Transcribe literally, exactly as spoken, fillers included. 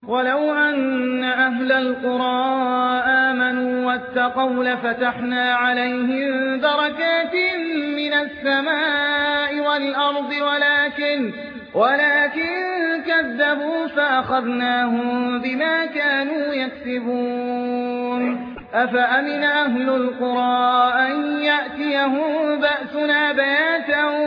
ولو أن أهل القرى آمنوا واتقوا لفتحنا عليهم بركات من السماء والأرض ولكن, ولكن كذبوا فأخذناهم بما كانوا يكسبون. أفأمن أهل القرى أن يأتيهم بأسنا بياتا